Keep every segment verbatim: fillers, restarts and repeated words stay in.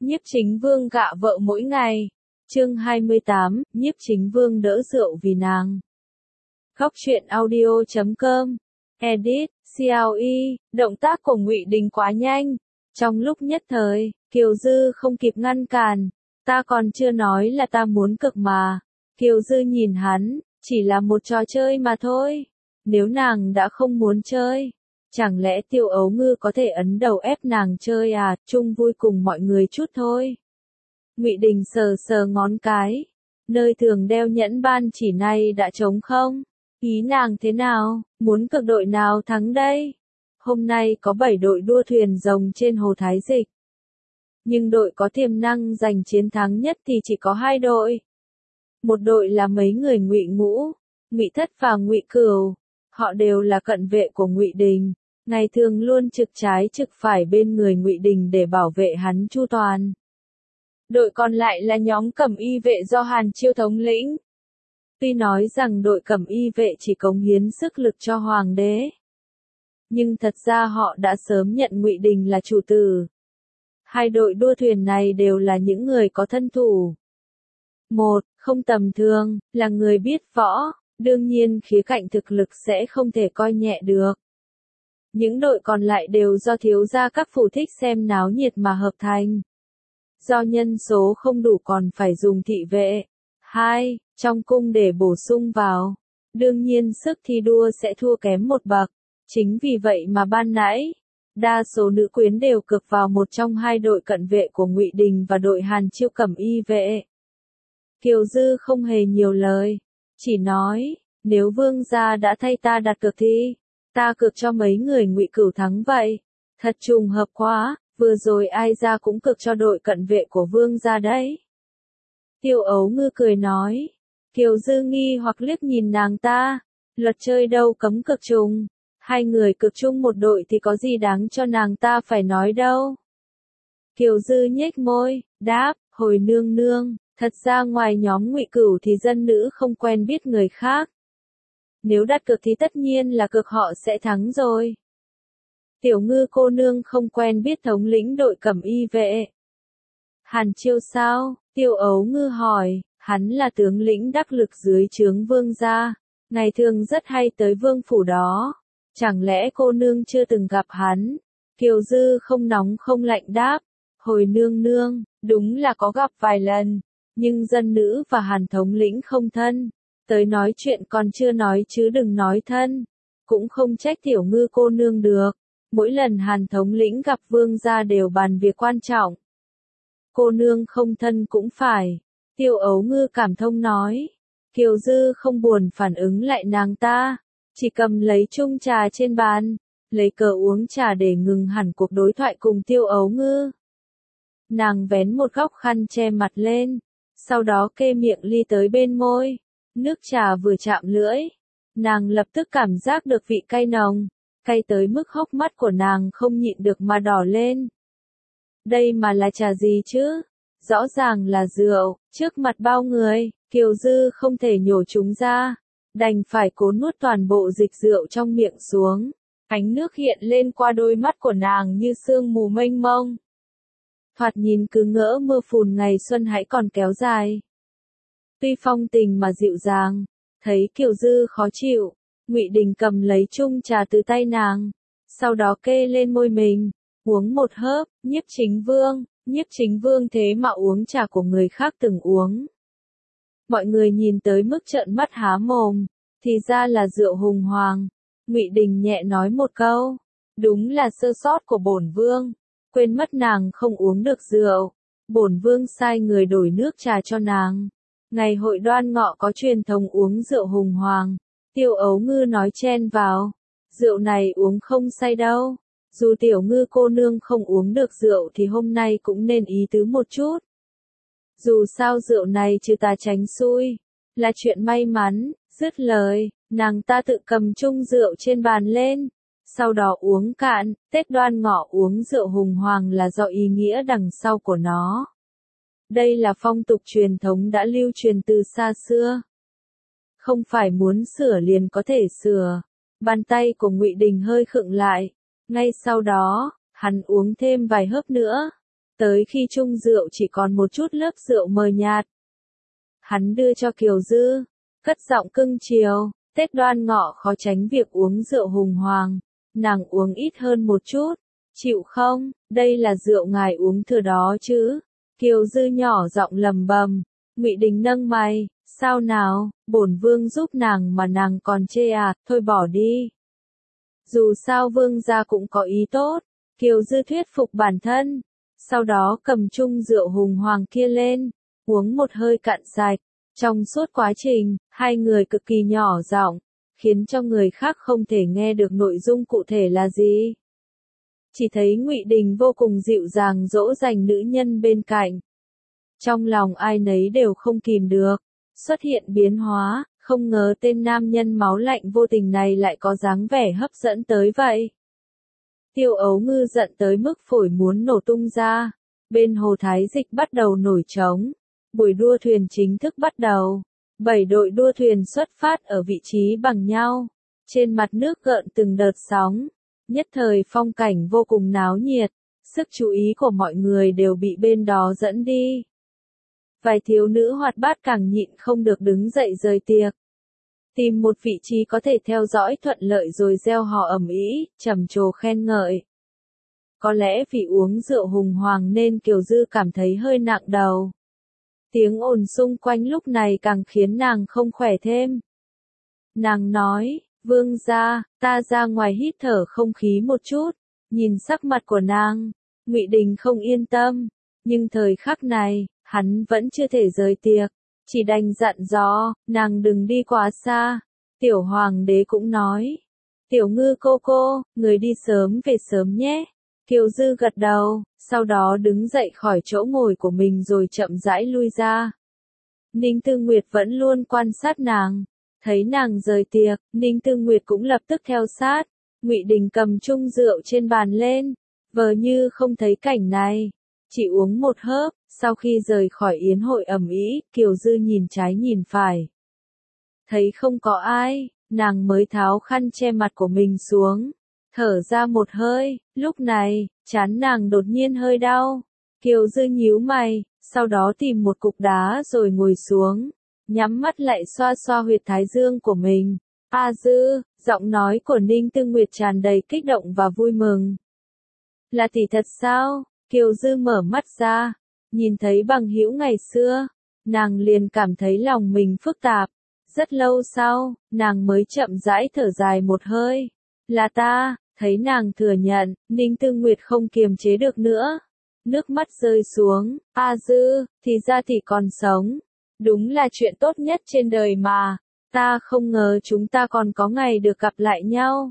Nhiếp Chính Vương gạ vợ mỗi ngày. Chương hai mươi tám, Nhiếp Chính Vương đỡ rượu vì nàng. Góc truyện audio chấm com. Edit, xê lờ e, động tác của Ngụy Đình quá nhanh. Trong lúc nhất thời, Kiều Dư không kịp ngăn cản. Ta còn chưa nói là ta muốn cực mà. Kiều Dư nhìn hắn, chỉ là một trò chơi mà thôi. Nếu nàng đã không muốn chơi, chẳng lẽ Tiêu Ấu Ngư có thể ấn đầu ép nàng chơi à, chung vui cùng mọi người chút thôi. Ngụy Đình sờ sờ ngón cái, nơi thường đeo nhẫn ban chỉ này đã trống không? Ý nàng thế nào, muốn cực đội nào thắng đây? Hôm nay có bảy đội đua thuyền rồng trên hồ Thái Dịch. Nhưng đội có tiềm năng giành chiến thắng nhất thì chỉ có hai đội. Một đội là mấy người Ngụy Ngũ, Ngụy Thất và Ngụy Cửu. Họ đều là cận vệ của Ngụy Đình, ngày thường luôn trực trái trực phải bên người Ngụy Đình để bảo vệ hắn chu toàn. Đội còn lại là nhóm Cẩm Y vệ do Hàn Chiêu thống lĩnh. Tuy nói rằng đội Cẩm Y vệ chỉ cống hiến sức lực cho hoàng đế, nhưng thật ra họ đã sớm nhận Ngụy Đình là chủ tử. Hai đội đua thuyền này đều là những người có thân thủ. Một, không tầm thường, là người biết võ, đương nhiên khía cạnh thực lực sẽ không thể coi nhẹ được. Những đội còn lại đều do thiếu gia các phủ thích xem náo nhiệt mà hợp thành. Do nhân số không đủ còn phải dùng thị vệ. Hai, trong cung để bổ sung vào. Đương nhiên sức thi đua sẽ thua kém một bậc. Chính vì vậy mà ban nãy, đa số nữ quyến đều cực vào một trong hai đội cận vệ của Ngụy Đình và đội Hàn Chiêu Cẩm Y vệ. Kiều Dư không hề nhiều lời, chỉ nói, nếu vương gia đã thay ta đặt cược thì, ta cược cho mấy người Ngụy Cửu thắng vậy. Thật trùng hợp quá, vừa rồi ai ra cũng cược cho đội cận vệ của vương gia đấy. Tiêu Ấu Ngư cười nói. Kiều Dư nghi hoặc liếc nhìn nàng ta, luật chơi đâu cấm cược chung, hai người cược chung một đội thì có gì đáng cho nàng ta phải nói đâu. Kiều Dư nhếch môi, đáp, hồi nương nương, thật ra ngoài nhóm Ngụy Cửu thì dân nữ không quen biết người khác. Nếu đặt cược thì tất nhiên là cược họ sẽ thắng rồi. Tiểu Ngư cô nương không quen biết thống lĩnh đội Cẩm Y vệ. Hàn Chiêu sao? Tiêu Ấu Ngư hỏi, hắn là tướng lĩnh đắc lực dưới trướng vương gia, ngày thường rất hay tới vương phủ đó. Chẳng lẽ cô nương chưa từng gặp hắn? Kiều Dư không nóng không lạnh đáp, hồi nương nương, đúng là có gặp vài lần, nhưng dân nữ và Hàn thống lĩnh không thân. Tới nói chuyện còn chưa nói chứ đừng nói thân. Cũng không trách Tiểu Ngư cô nương được. Mỗi lần Hàn thống lĩnh gặp vương gia đều bàn việc quan trọng. Cô nương không thân cũng phải. Tiêu Ấu Ngư cảm thông nói. Kiều Dư không buồn phản ứng lại nàng ta. Chỉ cầm lấy chung trà trên bàn. Lấy cờ uống trà để ngừng hẳn cuộc đối thoại cùng Tiêu Ấu Ngư. Nàng vén một góc khăn che mặt lên. Sau đó kê miệng ly tới bên môi. Nước trà vừa chạm lưỡi, nàng lập tức cảm giác được vị cay nồng, cay tới mức hốc mắt của nàng không nhịn được mà đỏ lên. Đây mà là trà gì chứ? Rõ ràng là rượu, trước mặt bao người, Kiều Dư không thể nhổ chúng ra, đành phải cố nuốt toàn bộ dịch rượu trong miệng xuống. Ánh nước hiện lên qua đôi mắt của nàng như sương mù mênh mông. Thoạt nhìn cứ ngỡ mưa phùn ngày xuân hãy còn kéo dài. Tuy phong tình mà dịu dàng, thấy Kiều Dư khó chịu, Ngụy Đình cầm lấy chung trà từ tay nàng, sau đó kê lên môi mình, uống một hớp. Nhiếp Chính Vương, Nhiếp Chính Vương thế mà uống trà của người khác từng uống. Mọi người nhìn tới mức trợn mắt há mồm, thì ra là rượu hùng hoàng. Ngụy Đình nhẹ nói một câu, đúng là sơ sót của bổn vương, quên mất nàng không uống được rượu. Bổn vương sai người đổi nước trà cho nàng. Ngày hội Đoan Ngọ có truyền thống uống rượu hùng hoàng. Tiêu Ấu Ngư nói chen vào. Rượu này uống không say đâu. Dù Tiểu Ngư cô nương không uống được rượu thì hôm nay cũng nên ý tứ một chút. Dù sao rượu này trừ ta tránh xui, là chuyện may mắn. Dứt lời, nàng ta tự cầm chung rượu trên bàn lên. Sau đó uống cạn. Tết Đoan Ngọ uống rượu hùng hoàng là do ý nghĩa đằng sau của nó. Đây là phong tục truyền thống đã lưu truyền từ xa xưa. Không phải muốn sửa liền có thể sửa. Bàn tay của Ngụy Đình hơi khựng lại. Ngay sau đó, hắn uống thêm vài hớp nữa. tới khi chung rượu chỉ còn một chút lớp rượu mờ nhạt. Hắn đưa cho Kiều Dư, cất giọng cưng chiều, Tết Đoan Ngọ khó tránh việc uống rượu hùng hoàng, nàng uống ít hơn một chút, chịu không, đây là rượu ngài uống thừa đó chứ. Kiều Dư nhỏ giọng lầm bầm, Ngụy Đình nâng mày, sao nào, bổn vương giúp nàng mà nàng còn chê à, thôi bỏ đi. Dù sao vương gia cũng có ý tốt, Kiều Dư thuyết phục bản thân, sau đó cầm chung rượu hùng hoàng kia lên, uống một hơi cạn sạch. Trong suốt quá trình, hai người cực kỳ nhỏ giọng, khiến cho người khác không thể nghe được nội dung cụ thể là gì. Chỉ thấy Ngụy Đình vô cùng dịu dàng dỗ dành nữ nhân bên cạnh. Trong lòng ai nấy đều không kìm được, xuất hiện biến hóa, không ngờ tên nam nhân máu lạnh vô tình này lại có dáng vẻ hấp dẫn tới vậy. Tiêu Ấu Ngư giận tới mức phổi muốn nổ tung ra, bên hồ Thái Dịch bắt đầu nổi trống. Buổi đua thuyền chính thức bắt đầu. Bảy đội đua thuyền xuất phát ở vị trí bằng nhau. Trên mặt nước gợn từng đợt sóng. Nhất thời phong cảnh vô cùng náo nhiệt. Sức chú ý của mọi người đều bị bên đó dẫn đi. Vài thiếu nữ hoạt bát càng nhịn không được đứng dậy rời tiệc. Tìm một vị trí có thể theo dõi thuận lợi rồi reo hò ầm ĩ, trầm trồ khen ngợi. Có lẽ vì uống rượu hùng hoàng nên Kiều Dư cảm thấy hơi nặng đầu. Tiếng ồn xung quanh lúc này càng khiến nàng không khỏe thêm. Nàng nói, vương gia, ta ra ngoài hít thở không khí một chút. Nhìn sắc mặt của nàng, Ngụy Đình không yên tâm, nhưng thời khắc này, hắn vẫn chưa thể rời tiệc, chỉ đành dặn dò, nàng đừng đi quá xa. Tiểu hoàng đế cũng nói, Tiểu Ngư cô cô, người đi sớm về sớm nhé. Kiều Dư gật đầu, sau đó đứng dậy khỏi chỗ ngồi của mình rồi chậm rãi lui ra. Ninh Tư Nguyệt vẫn luôn quan sát nàng, thấy nàng rời tiệc, Ninh Tư Nguyệt cũng lập tức theo sát. Ngụy Đình cầm chung rượu trên bàn lên, vờ như không thấy cảnh này, chỉ uống một hớp. Sau khi rời khỏi yến hội ầm ĩ, Kiều Dư nhìn trái nhìn phải, thấy không có ai, nàng mới tháo khăn che mặt của mình xuống. Thở ra một hơi, lúc này, trán nàng đột nhiên hơi đau. Kiều Dư nhíu mày, sau đó tìm một cục đá rồi ngồi xuống, nhắm mắt lại xoa xoa huyệt thái dương của mình. A Dư, giọng nói của Ninh Tư Nguyệt tràn đầy kích động và vui mừng. Là tỷ thật sao? Kiều Dư mở mắt ra, nhìn thấy bằng hữu ngày xưa, nàng liền cảm thấy lòng mình phức tạp. Rất lâu sau, nàng mới chậm rãi thở dài một hơi. Là ta. Thấy nàng thừa nhận, Ninh Tư Nguyệt không kiềm chế được nữa. Nước mắt rơi xuống, A Dư, thì ra thì còn sống. Đúng là chuyện tốt nhất trên đời mà. Ta không ngờ chúng ta còn có ngày được gặp lại nhau.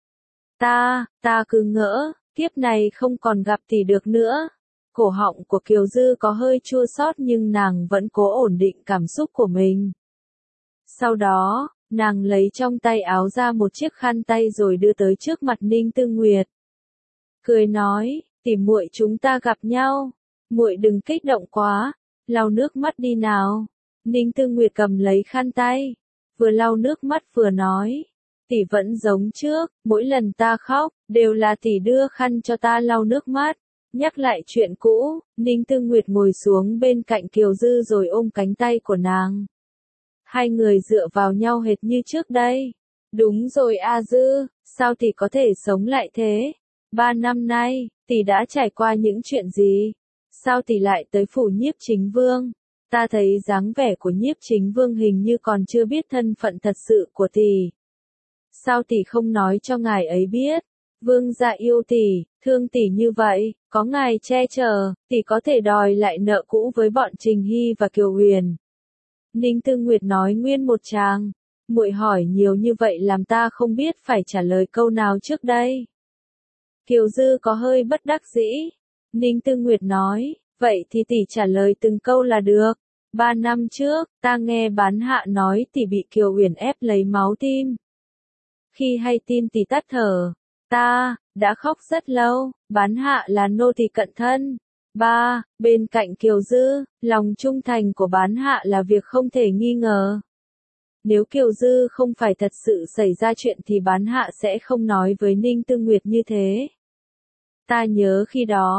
Ta, ta cứ ngỡ, kiếp này không còn gặp thì được nữa. Cổ họng của Kiều Dư có hơi chua xót nhưng nàng vẫn cố ổn định cảm xúc của mình. Sau đó, nàng lấy trong tay áo ra một chiếc khăn tay rồi đưa tới trước mặt Ninh Tư Nguyệt. Cười nói, tỉ muội chúng ta gặp nhau, muội đừng kích động quá, lau nước mắt đi nào. Ninh Tư Nguyệt cầm lấy khăn tay, vừa lau nước mắt vừa nói, tỷ vẫn giống trước, mỗi lần ta khóc, đều là tỷ đưa khăn cho ta lau nước mắt. Nhắc lại chuyện cũ, Ninh Tư Nguyệt ngồi xuống bên cạnh Kiều Dư rồi ôm cánh tay của nàng. Hai người dựa vào nhau hệt như trước đây. Đúng rồi A Dư, sao tỷ có thể sống lại thế? Ba năm nay, tỷ đã trải qua những chuyện gì? Sao tỷ lại tới phủ Nhiếp Chính Vương? Ta thấy dáng vẻ của Nhiếp Chính Vương hình như còn chưa biết thân phận thật sự của tỷ. Sao tỷ không nói cho ngài ấy biết? Vương gia yêu tỷ, thương tỷ như vậy, có ngài che chở, tỷ có thể đòi lại nợ cũ với bọn Trình Hy và Kiều Huyền. Ninh Tư Nguyệt nói nguyên một tràng, muội hỏi nhiều như vậy làm ta không biết phải trả lời câu nào trước đây. Kiều Dư có hơi bất đắc dĩ. Ninh Tư Nguyệt nói, vậy thì tỷ trả lời từng câu là được. Ba năm trước, ta nghe bán hạ nói tỷ bị Kiều Huyền ép lấy máu tim. Khi hay tin tỷ tắt thở, ta đã khóc rất lâu. Bán hạ là nô tỳ cận thân. Ba, bên cạnh Kiều Dư, lòng trung thành của bán hạ là việc không thể nghi ngờ. Nếu Kiều Dư không phải thật sự xảy ra chuyện thì bán hạ sẽ không nói với Ninh Tư Nguyệt như thế. Ta nhớ khi đó,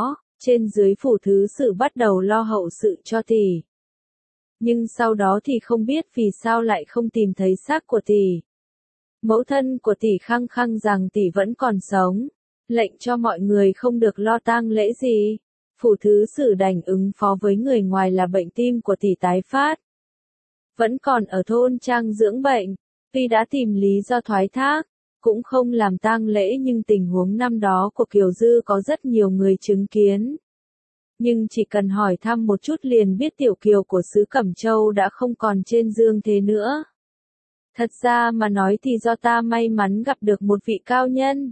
trên dưới phủ thứ sử bắt đầu lo hậu sự cho tỷ. Nhưng sau đó thì không biết vì sao lại không tìm thấy xác của tỷ. Mẫu thân của tỷ khăng khăng rằng tỷ vẫn còn sống, lệnh cho mọi người không được lo tang lễ gì. Phủ thứ sử đành ứng phó với người ngoài là bệnh tim của tỷ tái phát. Vẫn còn ở thôn trang dưỡng bệnh, tuy đã tìm lý do thoái thác, cũng không làm tang lễ nhưng tình huống năm đó của Kiều Dư có rất nhiều người chứng kiến. Nhưng chỉ cần hỏi thăm một chút liền biết tiểu Kiều của xứ Cẩm Châu đã không còn trên dương thế nữa. Thật ra mà nói thì do ta may mắn gặp được một vị cao nhân.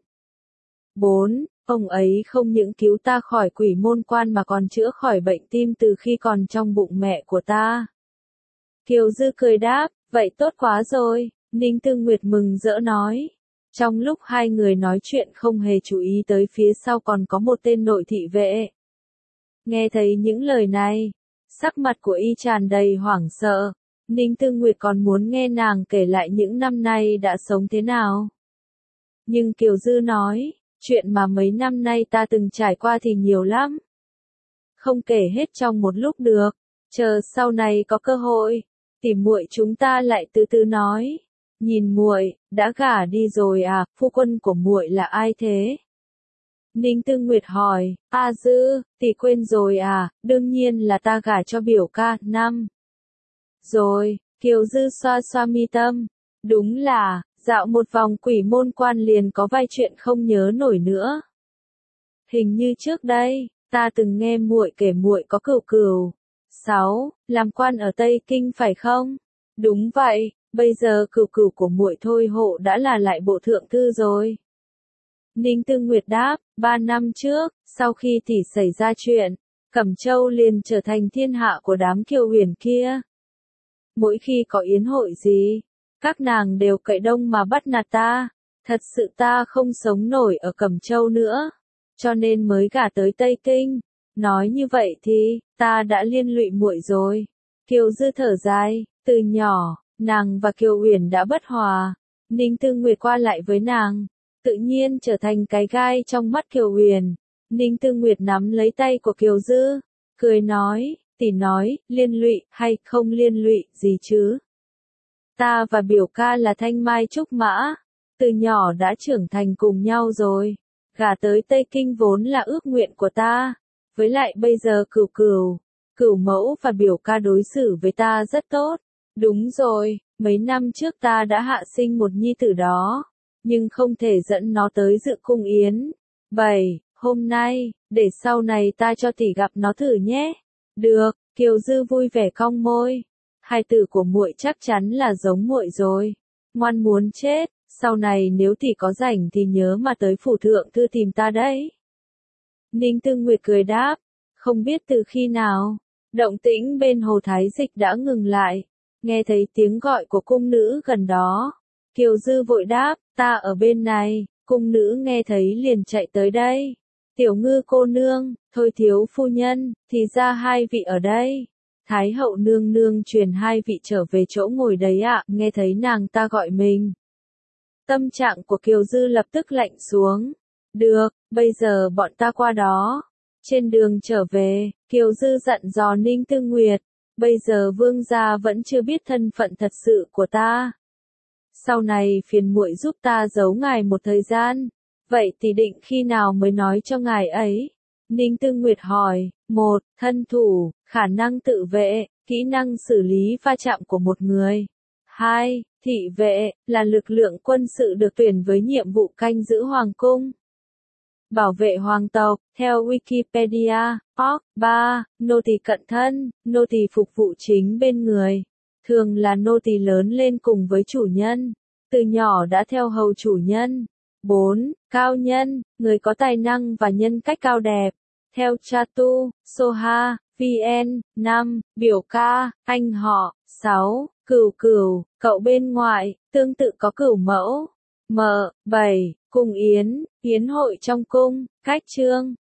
bốn. Ông ấy không những cứu ta khỏi quỷ môn quan mà còn chữa khỏi bệnh tim từ khi còn trong bụng mẹ của ta. Kiều Dư cười đáp, vậy tốt quá rồi, Ninh Tư Nguyệt mừng rỡ nói. Trong lúc hai người nói chuyện không hề chú ý tới phía sau còn có một tên nội thị vệ. Nghe thấy những lời này, sắc mặt của y tràn đầy hoảng sợ, Ninh Tư Nguyệt còn muốn nghe nàng kể lại những năm nay đã sống thế nào. Nhưng Kiều Dư nói, chuyện mà mấy năm nay ta từng trải qua thì nhiều lắm. Không kể hết trong một lúc được, chờ sau này có cơ hội, tỉ muội chúng ta lại từ từ nói. Nhìn muội, đã gả đi rồi à, phu quân của muội là ai thế? Ninh Tư Nguyệt hỏi, A Dư, tỷ quên rồi à, đương nhiên là ta gả cho biểu ca, năm. Rồi, Kiều Dư xoa xoa mi tâm, đúng là, dạo một vòng quỷ môn quan liền có vài chuyện không nhớ nổi nữa. Hình như trước đây, ta từng nghe muội kể muội có cửu cửu. sáu. Làm quan ở Tây Kinh phải không? Đúng vậy, bây giờ cửu cửu của muội thôi hộ đã là lại bộ thượng thư rồi. Ninh Tư Nguyệt đáp, ba năm trước, sau khi tỷ xảy ra chuyện, Cẩm Châu liền trở thành thiên hạ của đám Kiều Huyền kia. Mỗi khi có yến hội gì, các nàng đều cậy đông mà bắt nạt ta, thật sự ta không sống nổi ở Cẩm Châu nữa, cho nên mới gả tới Tây Kinh. Nói như vậy thì, ta đã liên lụy muội rồi. Kiều Dư thở dài, từ nhỏ, nàng và Kiều Uyển đã bất hòa, Ninh Tư Nguyệt qua lại với nàng, tự nhiên trở thành cái gai trong mắt Kiều Uyển. Ninh Tư Nguyệt nắm lấy tay của Kiều Dư, cười nói, tỷ nói, liên lụy hay không liên lụy gì chứ? Ta và biểu ca là thanh mai trúc mã, từ nhỏ đã trưởng thành cùng nhau rồi, gả tới Tây Kinh vốn là ước nguyện của ta, với lại bây giờ cửu cửu, cửu mẫu và biểu ca đối xử với ta rất tốt. Đúng rồi, mấy năm trước ta đã hạ sinh một nhi tử đó, nhưng không thể dẫn nó tới dự cung yến. bảy. Hôm nay, để sau này ta cho tỷ gặp nó thử nhé. Được, Kiều Dư vui vẻ cong môi. Hai tử của muội chắc chắn là giống muội rồi. Ngoan muốn chết, sau này nếu tỷ có rảnh thì nhớ mà tới phủ thượng thư tìm ta đấy. Ninh Tư Nguyệt cười đáp, không biết từ khi nào, động tĩnh bên Hồ Thái Dịch đã ngừng lại, nghe thấy tiếng gọi của cung nữ gần đó. Kiều Dư vội đáp, ta ở bên này, cung nữ nghe thấy liền chạy tới đây. Tiểu Ngư cô nương, Thôi thiếu phu nhân, thì ra hai vị ở đây. Thái hậu nương nương truyền hai vị trở về chỗ ngồi đấy ạ, nghe thấy nàng ta gọi mình. Tâm trạng của Kiều Dư lập tức lạnh xuống. Được, bây giờ bọn ta qua đó. Trên đường trở về, Kiều Dư dặn dò Ninh Tư Nguyệt, bây giờ vương gia vẫn chưa biết thân phận thật sự của ta. Sau này phiền muội giúp ta giấu ngài một thời gian. Vậy thì định khi nào mới nói cho ngài ấy? Ninh Tư Nguyệt hỏi, một. Thân thủ, khả năng tự vệ, kỹ năng xử lý va chạm của một người. hai. Thị vệ, là lực lượng quân sự được tuyển với nhiệm vụ canh giữ hoàng cung. Bảo vệ hoàng tộc, theo Wikipedia. Org. ba. Nô tỳ cận thân, nô tỳ phục vụ chính bên người. Thường là nô tỳ lớn lên cùng với chủ nhân, từ nhỏ đã theo hầu chủ nhân. bốn. Cao nhân, người có tài năng và nhân cách cao đẹp. Theo Chatu, Soha, vê en. năm. Biểu ca, anh họ. sáu. Cửu cửu, cậu bên ngoại, tương tự có cửu mẫu. M. bảy. Cung yến, yến hội trong cung, cách chương.